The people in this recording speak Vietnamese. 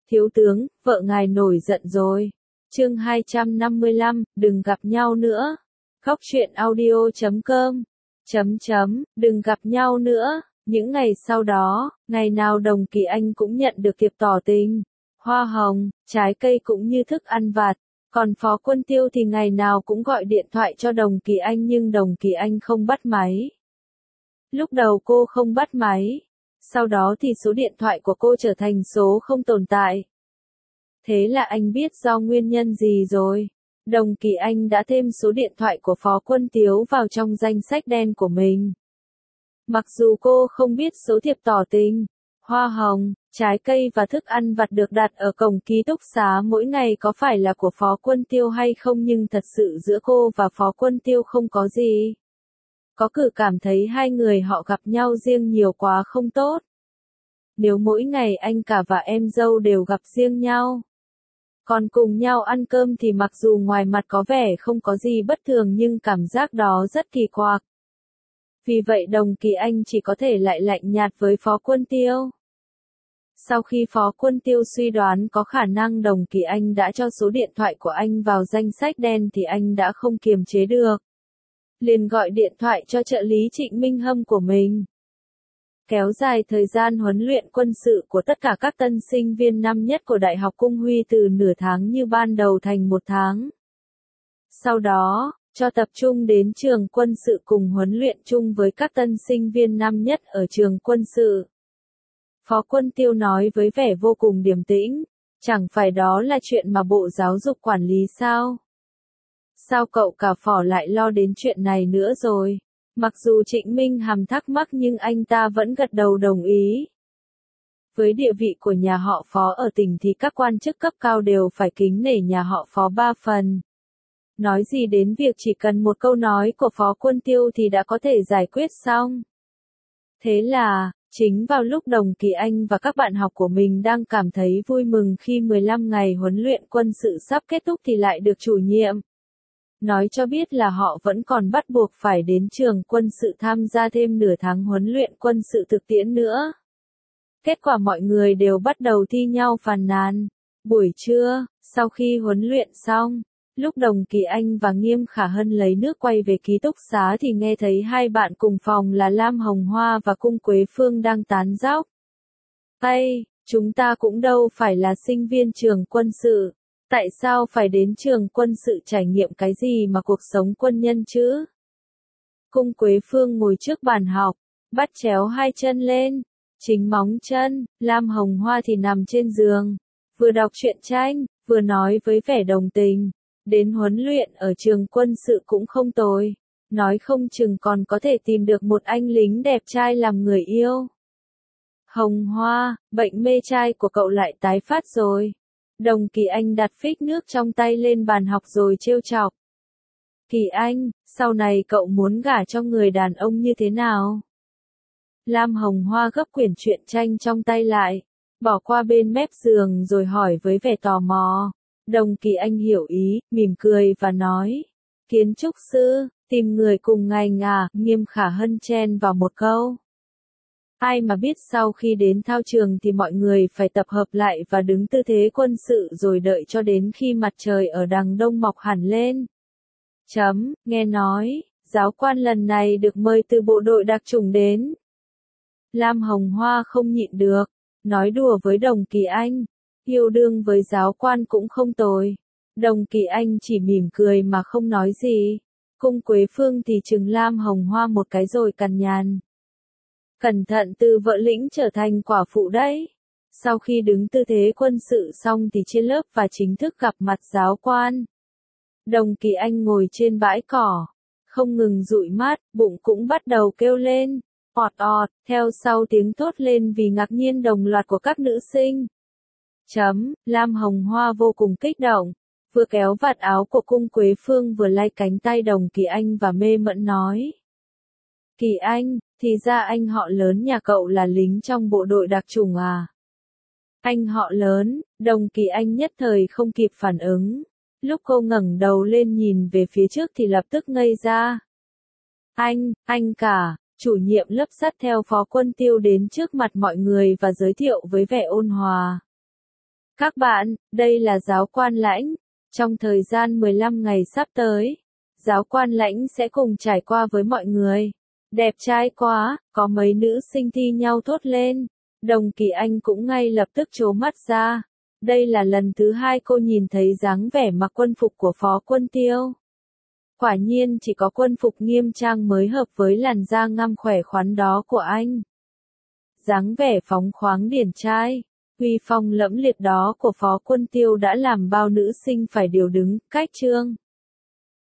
Thiếu tướng, vợ ngài nổi giận rồi. Chương 255, đừng gặp nhau nữa. Khóc chuyện audio.com. Đừng gặp nhau nữa. Những ngày sau đó, ngày nào Đồng Kỳ Anh cũng nhận được thiệp tỏ tình, hoa hồng, trái cây cũng như thức ăn vặt. Còn Phó Quân Tiêu thì ngày nào cũng gọi điện thoại cho Đồng Kỳ Anh nhưng Đồng Kỳ Anh không bắt máy. Lúc đầu cô không bắt máy, sau đó thì số điện thoại của cô trở thành số không tồn tại. Thế là anh biết do nguyên nhân gì rồi. Đồng Kỳ Anh đã thêm số điện thoại của Phó Quân Tiêu vào trong danh sách đen của mình. Mặc dù cô không biết số thiệp tỏ tình, hoa hồng, trái cây và thức ăn vặt được đặt ở cổng ký túc xá mỗi ngày có phải là của Phó Quân Tiêu hay không, nhưng thật sự giữa cô và Phó Quân Tiêu không có gì. Có cử cảm thấy hai người họ gặp nhau riêng nhiều quá không tốt. Nếu mỗi ngày anh cả và em dâu đều gặp riêng nhau, còn cùng nhau ăn cơm thì mặc dù ngoài mặt có vẻ không có gì bất thường nhưng cảm giác đó rất kỳ quặc. Vì vậy Đồng Kỳ Anh chỉ có thể lại lạnh nhạt với Phó Quân Tiêu. Sau khi Phó Quân Tiêu suy đoán có khả năng Đồng Kỳ Anh đã cho số điện thoại của anh vào danh sách đen thì anh đã không kiềm chế được. Liền gọi điện thoại cho trợ lý Trịnh Minh Hâm của mình. Kéo dài thời gian huấn luyện quân sự của tất cả các tân sinh viên năm nhất của Đại học Cung Huy từ nửa tháng như ban đầu thành 1 tháng. Sau đó, cho tập trung đến trường quân sự cùng huấn luyện chung với các tân sinh viên năm nhất ở trường quân sự. Phó Quân Tiêu nói với vẻ vô cùng điềm tĩnh, chẳng phải đó là chuyện mà Bộ Giáo dục quản lý sao? Sao cậu cả Phỏ lại lo đến chuyện này nữa rồi? Mặc dù Trịnh Minh Hàm thắc mắc nhưng anh ta vẫn gật đầu đồng ý. Với địa vị của nhà họ Phó ở tỉnh thì các quan chức cấp cao đều phải kính nể nhà họ Phó 3 phần. Nói gì đến việc chỉ cần một câu nói của Phó Quân Tiêu thì đã có thể giải quyết xong. Thế là, chính vào lúc Đồng Kỳ Anh và các bạn học của mình đang cảm thấy vui mừng khi 15 ngày huấn luyện quân sự sắp kết thúc thì lại được chủ nhiệm nói cho biết là họ vẫn còn bắt buộc phải đến trường quân sự tham gia thêm nửa tháng huấn luyện quân sự thực tiễn nữa. Kết quả mọi người đều bắt đầu thi nhau phàn nàn. Buổi trưa, sau khi huấn luyện xong, lúc Đồng Kỳ Anh và Nghiêm Khả Hân lấy nước quay về ký túc xá thì nghe thấy hai bạn cùng phòng là Lam Hồng Hoa và Cung Quế Phương đang tán dóc. Ây, chúng ta cũng đâu phải là sinh viên trường quân sự. Tại sao phải đến trường quân sự trải nghiệm cái gì mà cuộc sống quân nhân chứ? Cung Quế Phương ngồi trước bàn học, bắt chéo hai chân lên, chính móng chân, Lam Hồng Hoa thì nằm trên giường, vừa đọc truyện tranh, vừa nói với vẻ đồng tình. Đến huấn luyện ở trường quân sự cũng không tồi, nói không chừng còn có thể tìm được một anh lính đẹp trai làm người yêu. Hồng Hoa, bệnh mê trai của cậu lại tái phát rồi. Đồng Kỳ Anh đặt phích nước trong tay lên bàn học rồi trêu chọc. Kỳ Anh, sau này cậu muốn gả cho người đàn ông như thế nào? Lam Hồng Hoa gấp quyển truyện tranh trong tay lại, bỏ qua bên mép giường rồi hỏi với vẻ tò mò. Đồng Kỳ Anh hiểu ý, mỉm cười và nói. Kiến trúc sư, tìm người cùng ngành à? Nghiêm Khả Hân chen vào một câu. Ai mà biết sau khi đến thao trường thì mọi người phải tập hợp lại và đứng tư thế quân sự rồi đợi cho đến khi mặt trời ở đằng đông mọc hẳn lên. Nghe nói, giáo quan lần này được mời từ bộ đội đặc chủng đến. Lam Hồng Hoa không nhịn được, nói đùa với Đồng Kỳ Anh. Yêu đương với giáo quan cũng không tồi. Đồng Kỳ Anh chỉ mỉm cười mà không nói gì. Cung Quế Phương thì trừng Lam Hồng Hoa một cái rồi cằn nhằn. Cẩn thận từ vợ lĩnh trở thành quả phụ đấy. Sau khi đứng tư thế quân sự xong thì chia lớp và chính thức gặp mặt giáo quan. Đồng Kỳ Anh ngồi trên bãi cỏ, không ngừng dụi mắt, bụng cũng bắt đầu kêu lên. Ọt ọt, theo sau tiếng thốt lên vì ngạc nhiên đồng loạt của các nữ sinh. Lam Hồng Hoa vô cùng kích động, vừa kéo vạt áo của Cung Quế Phương vừa lay cánh tay Đồng Kỳ Anh và mê mẩn nói. Kỳ Anh, thì ra anh họ lớn nhà cậu là lính trong bộ đội đặc chủng à? Anh họ lớn, Đồng Kỳ Anh nhất thời không kịp phản ứng. Lúc cô ngẩng đầu lên nhìn về phía trước thì lập tức ngây ra. Anh cả, chủ nhiệm lớp dắt theo Phó Quân Tiêu đến trước mặt mọi người và giới thiệu với vẻ ôn hòa. Các bạn, đây là giáo quan Lãnh. Trong thời gian 15 ngày sắp tới, giáo quan Lãnh sẽ cùng trải qua với mọi người. Đẹp trai quá, có mấy nữ sinh thi nhau thốt lên. Đồng Kỳ Anh cũng ngay lập tức trố mắt ra. Đây là lần thứ hai cô nhìn thấy dáng vẻ mặc quân phục của Phó Quân Tiêu. Quả nhiên chỉ có quân phục nghiêm trang mới hợp với làn da ngăm khỏe khoắn đó của anh. Dáng vẻ phóng khoáng điển trai, uy phong lẫm liệt đó của Phó Quân Tiêu đã làm bao nữ sinh phải điều đứng, cách chương.